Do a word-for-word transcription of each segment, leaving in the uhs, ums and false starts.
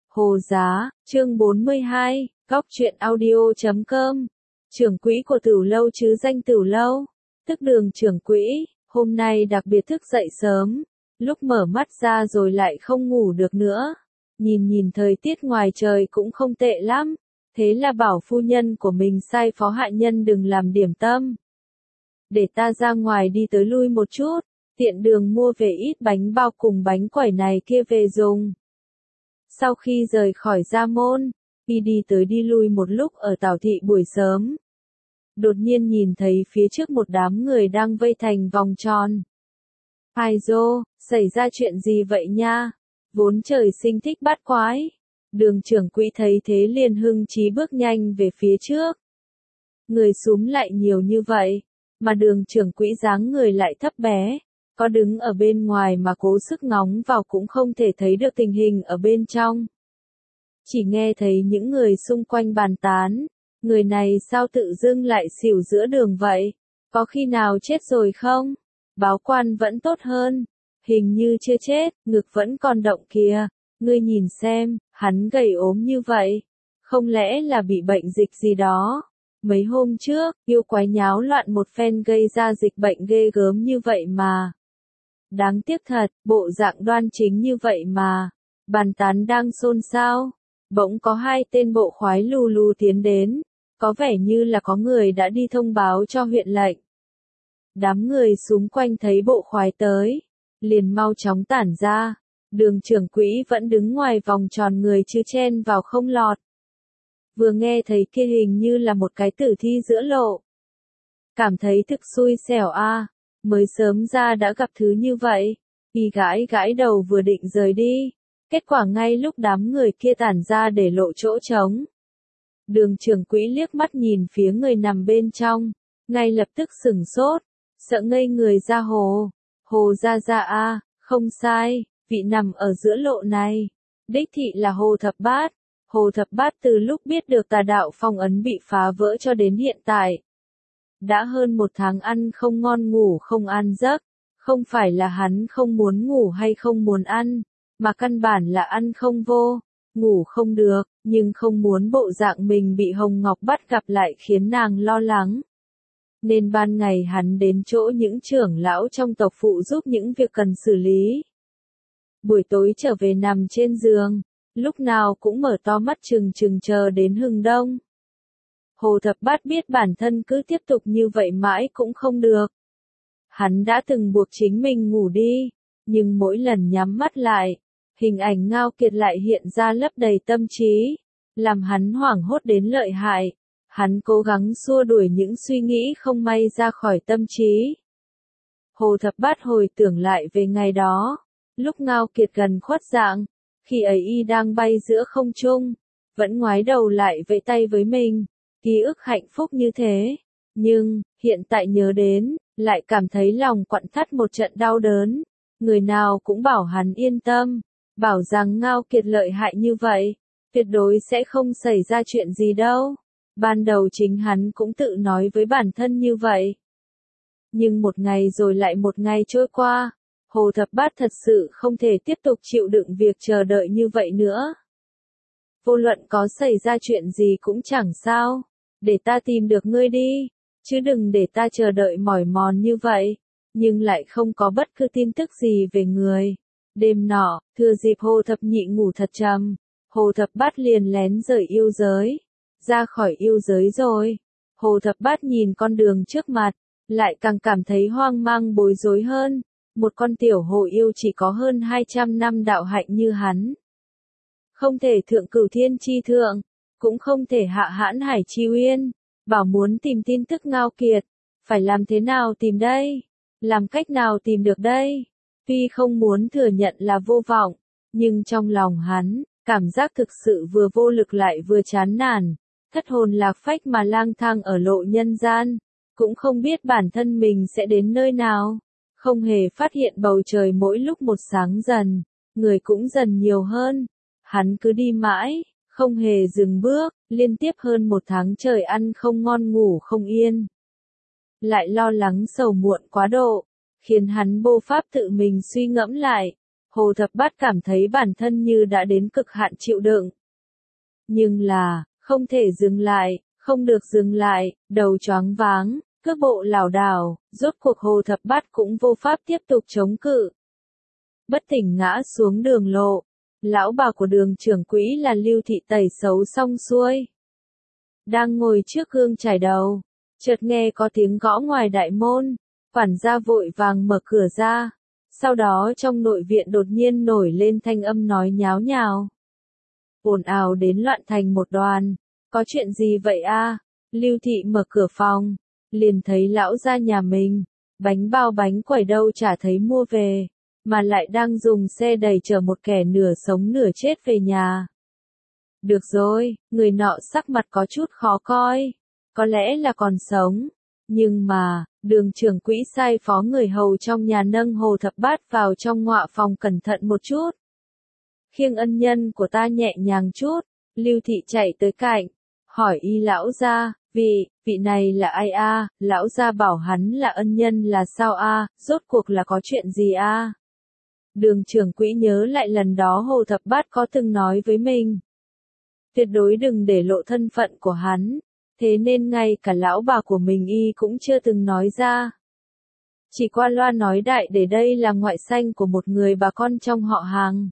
Hồ Giá, chương bốn mươi hai, góc truyện audio chấm com. Trưởng quỹ của Tửu Lâu chứ danh Tửu Lâu, tức Đường trưởng quỹ, hôm nay đặc biệt thức dậy sớm, lúc mở mắt ra rồi lại không ngủ được nữa. Nhìn nhìn thời tiết ngoài trời cũng không tệ lắm, thế là bảo phu nhân của mình sai phó hạ nhân đừng làm điểm tâm. Để ta ra ngoài đi tới lui một chút, tiện đường mua về ít bánh bao cùng bánh quẩy này kia về dùng. Sau khi rời khỏi gia môn, y đi tới đi lui một lúc ở Tảo thị buổi sớm. Đột nhiên nhìn thấy phía trước một đám người đang vây thành vòng tròn. Ai dô, xảy ra chuyện gì vậy nha? Vốn trời sinh thích bắt quái. Đường trưởng quỹ thấy thế liền hưng chí bước nhanh về phía trước. Người súm lại nhiều như vậy, mà đường trưởng quỹ dáng người lại thấp bé. Có đứng ở bên ngoài mà cố sức ngóng vào cũng không thể thấy được tình hình ở bên trong. Chỉ nghe thấy những người xung quanh bàn tán, người này sao tự dưng lại xỉu giữa đường vậy, có khi nào chết rồi không? Báo quan vẫn tốt hơn, hình như chưa chết, ngực vẫn còn động kìa, ngươi nhìn xem, hắn gầy ốm như vậy, không lẽ là bị bệnh dịch gì đó? Mấy hôm trước, yêu quái nháo loạn một phen gây ra dịch bệnh ghê gớm như vậy mà. Đáng tiếc thật, bộ dạng đoan chính như vậy mà. Bàn tán đang xôn xao, bỗng có hai tên bộ khoái lù lù tiến đến, có vẻ như là có người đã đi thông báo cho huyện lệnh. Đám người xung quanh thấy bộ khoái tới, liền mau chóng tản ra, đường trưởng quỹ vẫn đứng ngoài vòng tròn người chứ chen vào không lọt. Vừa nghe thấy kia hình như là một cái tử thi giữa lộ. Cảm thấy thực xui xẻo a. Mới sớm ra đã gặp thứ như vậy, y gãi gãi đầu vừa định rời đi, kết quả ngay lúc đám người kia tản ra để lộ chỗ trống. Đường trưởng quỹ liếc mắt nhìn phía người nằm bên trong, ngay lập tức sửng sốt, sợ ngây người ra hồ, hồ ra ra a, không sai, vị nằm ở giữa lộ này, đích thị là Hồ Thập Bát. Hồ Thập Bát từ lúc biết được tà đạo phong ấn bị phá vỡ cho đến hiện tại. Đã hơn một tháng ăn không ngon ngủ không ăn giấc, không phải là hắn không muốn ngủ hay không muốn ăn, mà căn bản là ăn không vô, ngủ không được, nhưng không muốn bộ dạng mình bị Hồng Ngọc bắt gặp lại khiến nàng lo lắng. Nên ban ngày hắn đến chỗ những trưởng lão trong tộc phụ giúp những việc cần xử lý. Buổi tối trở về nằm trên giường, lúc nào cũng mở to mắt trừng trừng chờ đến hừng đông. Hồ Thập Bát biết bản thân cứ tiếp tục như vậy mãi cũng không được. Hắn đã từng buộc chính mình ngủ đi, nhưng mỗi lần nhắm mắt lại, hình ảnh Ngao Kiệt lại hiện ra lấp đầy tâm trí, làm hắn hoảng hốt đến lợi hại. Hắn cố gắng xua đuổi những suy nghĩ không may ra khỏi tâm trí. Hồ Thập Bát hồi tưởng lại về ngày đó, lúc Ngao Kiệt gần khuất dạng, khi ấy y đang bay giữa không trung, vẫn ngoái đầu lại vẫy tay với mình. Ký ức hạnh phúc như thế, nhưng, hiện tại nhớ đến, lại cảm thấy lòng quặn thắt một trận đau đớn. Người nào cũng bảo hắn yên tâm, bảo rằng Ngao Kiệt lợi hại như vậy, tuyệt đối sẽ không xảy ra chuyện gì đâu. Ban đầu chính hắn cũng tự nói với bản thân như vậy. Nhưng một ngày rồi lại một ngày trôi qua, Hồ Thập Bát thật sự không thể tiếp tục chịu đựng việc chờ đợi như vậy nữa. Vô luận có xảy ra chuyện gì cũng chẳng sao. Để ta tìm được ngươi đi, chứ đừng để ta chờ đợi mỏi mòn như vậy, nhưng lại không có bất cứ tin tức gì về người. Đêm nọ, thừa dịp Hồ Thập Nhị ngủ thật trầm, Hồ Thập Bát liền lén rời yêu giới, ra khỏi yêu giới rồi. Hồ Thập Bát nhìn con đường trước mặt, lại càng cảm thấy hoang mang bối rối hơn, một con tiểu hồ yêu chỉ có hơn hai trăm năm đạo hạnh như hắn. Không thể thượng cửu thiên chi thượng. Cũng không thể hạ hãn hải chi uyên, bảo muốn tìm tin tức Ngao Kiệt, phải làm thế nào tìm đây? Làm cách nào tìm được đây? Tuy không muốn thừa nhận là vô vọng, nhưng trong lòng hắn, cảm giác thực sự vừa vô lực lại vừa chán nản, thất hồn lạc phách mà lang thang ở lộ nhân gian, cũng không biết bản thân mình sẽ đến nơi nào, không hề phát hiện bầu trời mỗi lúc một sáng dần, người cũng dần nhiều hơn, hắn cứ đi mãi. Không hề dừng bước, liên tiếp hơn một tháng trời ăn không ngon ngủ không yên. Lại lo lắng sầu muộn quá độ, khiến hắn vô pháp tự mình suy ngẫm lại, Hồ Thập Bát cảm thấy bản thân như đã đến cực hạn chịu đựng. Nhưng là, không thể dừng lại, không được dừng lại, đầu choáng váng, cước bộ lảo đảo, rốt cuộc Hồ Thập Bát cũng vô pháp tiếp tục chống cự. Bất tỉnh ngã xuống đường lộ. Lão bà của Đường trưởng quỹ là Lưu Thị tẩy xấu xong xuôi. Đang ngồi trước gương chải đầu, chợt nghe có tiếng gõ ngoài đại môn, quản gia vội vàng mở cửa ra. Sau đó trong nội viện đột nhiên nổi lên thanh âm nói nháo nhào. Ồn ào đến loạn thành một đoàn. Có chuyện gì vậy a? Lưu Thị mở cửa phòng, liền thấy lão gia nhà mình, bánh bao bánh quẩy đâu chả thấy mua về, mà lại đang dùng xe đẩy chở một kẻ nửa sống nửa chết về nhà. Được rồi, người nọ sắc mặt có chút khó coi, có lẽ là còn sống, nhưng mà, Đường trưởng quỹ sai phó người hầu trong nhà nâng Hồ Thập Bát vào trong ngọa phòng cẩn thận một chút. Khiêng ân nhân của ta nhẹ nhàng chút, Lưu Thị chạy tới cạnh, hỏi y lão gia, vị, vị này là ai a? Lão gia bảo hắn là ân nhân là sao a? Rốt cuộc là có chuyện gì a? Đường trưởng quỹ nhớ lại lần đó Hồ Thập Bát có từng nói với mình. Tuyệt đối đừng để lộ thân phận của hắn, thế nên ngay cả lão bà của mình y cũng chưa từng nói ra. Chỉ qua loa nói đại để đây là ngoại sanh của một người bà con trong họ hàng.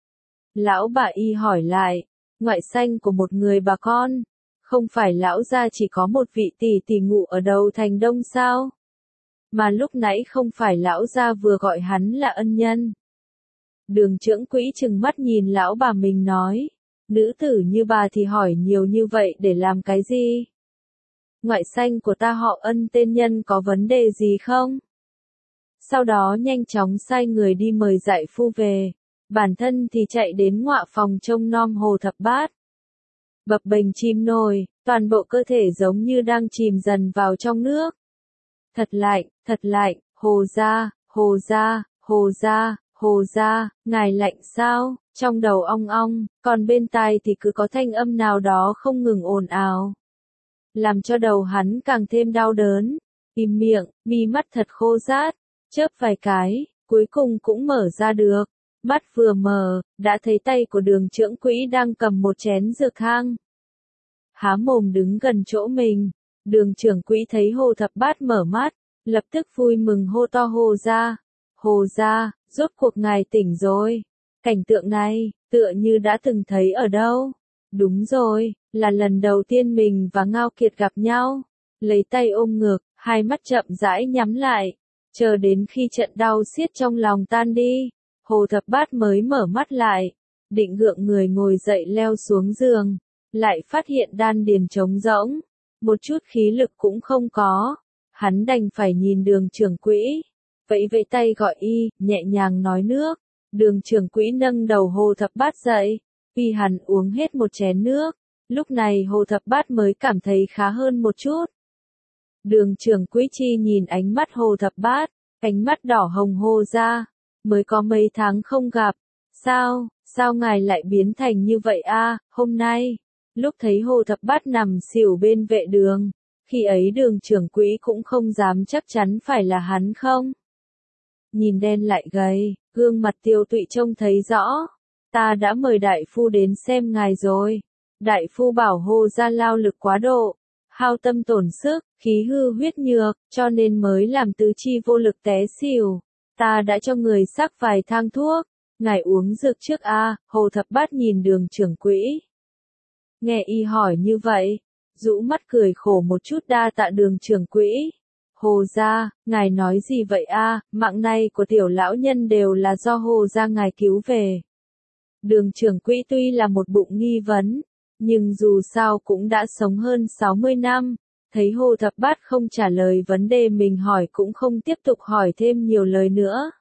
Lão bà y hỏi lại, ngoại sanh của một người bà con, không phải lão gia chỉ có một vị tỷ tỷ ngụ ở đầu thành đông sao? Mà lúc nãy không phải lão gia vừa gọi hắn là ân nhân. Đường trưởng quỹ trừng mắt nhìn lão bà mình nói, nữ tử như bà thì hỏi nhiều như vậy để làm cái gì? Ngoại sanh của ta họ Ân tên nhân có vấn đề gì không? Sau đó nhanh chóng sai người đi mời dạy phu về, bản thân thì chạy đến ngọa phòng trông nom Hồ Thập Bát. Bập bềnh chìm nổi, toàn bộ cơ thể giống như đang chìm dần vào trong nước. Thật lạnh, thật lạnh, Hồ gia, Hồ gia, Hồ gia, Hồ gia, ngài lạnh sao? Trong đầu ong ong, còn bên tai thì cứ có thanh âm nào đó không ngừng ồn ào. Làm cho đầu hắn càng thêm đau đớn. Im miệng, mi mắt thật khô rát, chớp vài cái, cuối cùng cũng mở ra được. Mắt vừa mở, đã thấy tay của Đường trưởng quỹ đang cầm một chén dược hang. Há mồm đứng gần chỗ mình, Đường trưởng quỹ thấy Hồ Thập Bát mở mắt, lập tức vui mừng hô to Hồ gia, Hồ gia, rốt cuộc ngài tỉnh rồi. Cảnh tượng này, tựa như đã từng thấy ở đâu. Đúng rồi, là lần đầu tiên mình và Ngao Kiệt gặp nhau. Lấy tay ôm ngực, hai mắt chậm rãi nhắm lại, chờ đến khi trận đau xiết trong lòng tan đi, Hồ Thập Bát mới mở mắt lại, định gượng người ngồi dậy leo xuống giường, lại phát hiện đan điền trống rỗng, một chút khí lực cũng không có, hắn đành phải nhìn Đường trưởng quỹ, vẫy vẫy tay gọi y, nhẹ nhàng nói nước. Đường trưởng quỹ nâng đầu Hồ Thập Bát dậy, vì hắn uống hết một chén nước, lúc này Hồ Thập Bát mới cảm thấy khá hơn một chút. Đường trưởng quỹ chi nhìn ánh mắt Hồ Thập Bát, ánh mắt đỏ hồng hô ra, mới có mấy tháng không gặp, sao, sao ngài lại biến thành như vậy a? Hôm nay, lúc thấy Hồ Thập Bát nằm xỉu bên vệ đường, khi ấy Đường trưởng quỹ cũng không dám chắc chắn phải là hắn không. Nhìn đen lại gầy, gương mặt tiêu tụy trông thấy rõ. Ta đã mời đại phu đến xem ngài rồi. Đại phu bảo Hồ gia lao lực quá độ, hao tâm tổn sức, khí hư huyết nhược, cho nên mới làm tứ chi vô lực té xỉu. Ta đã cho người sắc vài thang thuốc, ngài uống dược trước a. Hồ Thập Bát nhìn Đường trưởng quỹ. Nghe y hỏi như vậy, rũ mắt cười khổ một chút đa tạ Đường trưởng quỹ. Hồ gia, ngài nói gì vậy a? Mạng này của tiểu lão nhân đều là do Hồ gia ngài cứu về. Đường trưởng quỹ tuy là một bụng nghi vấn, nhưng dù sao cũng đã sống hơn sáu mươi năm, thấy Hồ Thập Bát không trả lời vấn đề mình hỏi cũng không tiếp tục hỏi thêm nhiều lời nữa.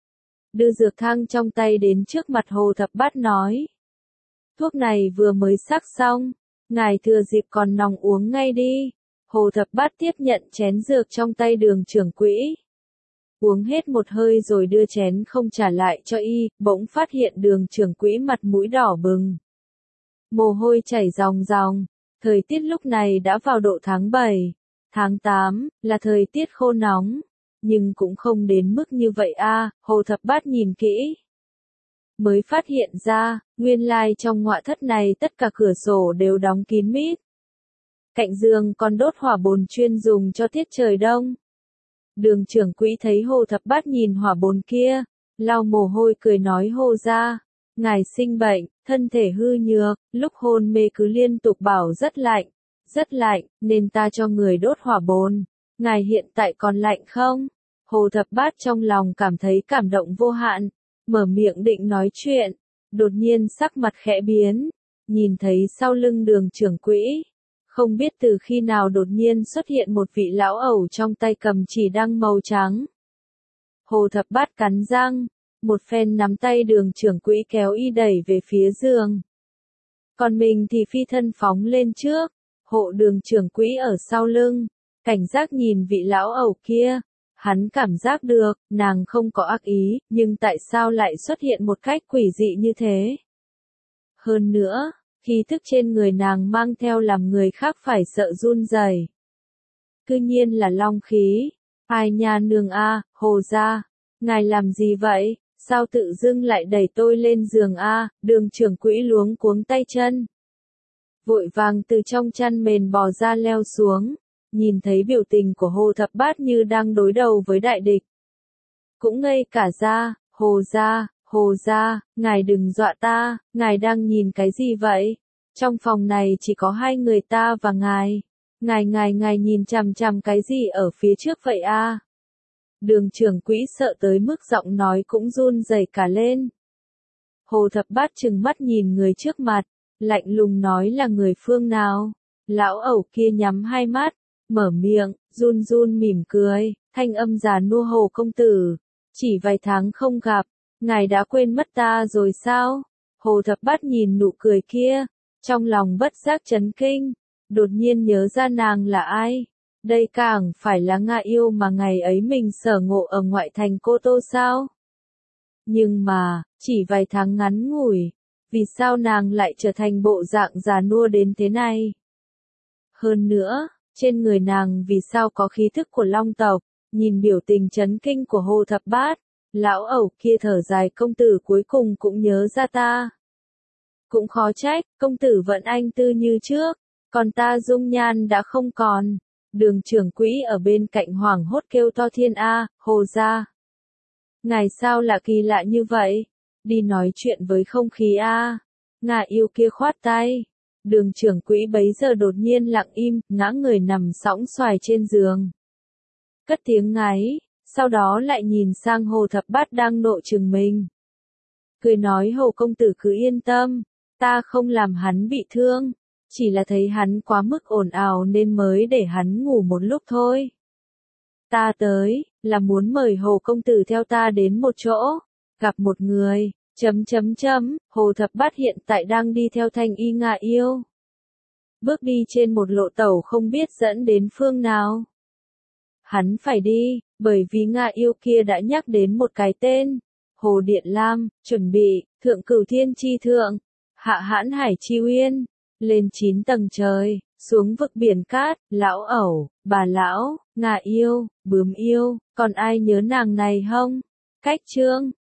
Đưa dược thang trong tay đến trước mặt Hồ Thập Bát nói. Thuốc này vừa mới sắc xong, ngài thừa dịp còn nóng uống ngay đi. Hồ Thập Bát tiếp nhận chén dược trong tay Đường trưởng quỹ. Uống hết một hơi rồi đưa chén không trả lại cho y, bỗng phát hiện Đường trưởng quỹ mặt mũi đỏ bừng. Mồ hôi chảy ròng ròng, thời tiết lúc này đã vào độ tháng bảy, tháng tám, là thời tiết khô nóng, nhưng cũng không đến mức như vậy a. Hồ Thập Bát nhìn kỹ. mới phát hiện ra, nguyên lai trong ngoại thất này tất cả cửa sổ đều đóng kín mít. Cạnh giường còn đốt hỏa bồn chuyên dùng cho tiết trời đông. Đường trưởng quỹ thấy Hồ Thập Bát nhìn hỏa bồn kia, lau mồ hôi cười nói Hồ gia, ngài sinh bệnh, thân thể hư nhược, lúc hôn mê cứ liên tục bảo rất lạnh, rất lạnh, nên ta cho người đốt hỏa bồn. Ngài hiện tại còn lạnh không? Hồ Thập Bát trong lòng cảm thấy cảm động vô hạn, mở miệng định nói chuyện, đột nhiên sắc mặt khẽ biến, nhìn thấy sau lưng đường trưởng quỹ. Không biết từ khi nào đột nhiên xuất hiện một vị lão ẩu trong tay cầm chỉ đăng màu trắng. Hồ Thập Bát cắn răng, một phen nắm tay đường trưởng quỹ kéo y đẩy về phía giường. Còn mình thì phi thân phóng lên trước, hộ đường trưởng quỹ ở sau lưng, cảnh giác nhìn vị lão ẩu kia. Hắn cảm giác được, nàng không có ác ý, nhưng tại sao lại xuất hiện một cách quỷ dị như thế? Hơn nữa, khí thức trên người nàng mang theo làm người khác phải sợ run rẩy. Cư nhiên là long khí. Ai nha nương a, Hồ gia, ngài làm gì vậy? Sao tự dưng lại đẩy tôi lên giường a? Đường trưởng quỹ luống cuống tay chân. Vội vàng từ trong chăn mền bò ra leo xuống, nhìn thấy biểu tình của Hồ Thập Bát như đang đối đầu với đại địch. Cũng ngây cả ra, Hồ gia, Hồ gia, ngài đừng dọa ta, ngài đang nhìn cái gì vậy? Trong phòng này chỉ có hai người ta và ngài. Ngài ngài ngài nhìn chằm chằm cái gì ở phía trước vậy a? Đường trưởng quỹ sợ tới mức giọng nói cũng run rẩy cả lên. Hồ Thập Bát trừng mắt nhìn người trước mặt, lạnh lùng nói là người phương nào? Lão ẩu kia nhắm hai mắt, mở miệng, run run mỉm cười, thanh âm già nua Hồ công tử. Chỉ vài tháng không gặp, ngài đã quên mất ta rồi sao? Hồ Thập Bát nhìn nụ cười kia, trong lòng bất giác chấn kinh, đột nhiên nhớ ra nàng là ai. Đây càng phải là Nga Yêu mà ngày ấy mình sở ngộ ở ngoại thành Cô Tô sao? Nhưng mà, chỉ vài tháng ngắn ngủi, vì sao nàng lại trở thành bộ dạng già nua đến thế này? Hơn nữa, trên người nàng vì sao có khí thức của long tộc? Nhìn biểu tình chấn kinh của Hồ Thập Bát, lão ẩu kia thở dài công tử cuối cùng cũng nhớ ra ta. Cũng khó trách, công tử vẫn anh tư như trước, còn ta dung nhan đã không còn. Đường trưởng quỹ ở bên cạnh hoảng hốt kêu to thiên a, Hồ gia. Ngài sao lạ kỳ lạ như vậy? Đi nói chuyện với không khí a. Ngà Yêu kia khoát tay. Đường trưởng quỹ bấy giờ đột nhiên lặng im, ngã người nằm sõng xoài trên giường. Cất tiếng ngáy, sau đó lại nhìn sang Hồ Thập Bát đang nộ trừng mình. Cười nói Hồ công tử cứ yên tâm, ta không làm hắn bị thương, chỉ là thấy hắn quá mức ồn ào nên mới để hắn ngủ một lúc thôi. Ta tới, là muốn mời Hồ công tử theo ta đến một chỗ, gặp một người, chấm chấm chấm, Hồ Thập Bát hiện tại đang đi theo Thanh Y Nga Yêu. Bước đi trên một lộ tẩu không biết dẫn đến phương nào. Hắn phải đi, bởi vì Nga Yêu kia đã nhắc đến một cái tên, Hồ Điện Lam, chuẩn bị, thượng cửu thiên chi thượng, hạ hãn hải chi uyên, lên chín tầng trời, xuống vực biển cát, lão ẩu, bà lão, Nga Yêu, bướm yêu, còn ai nhớ nàng này không? Cách chương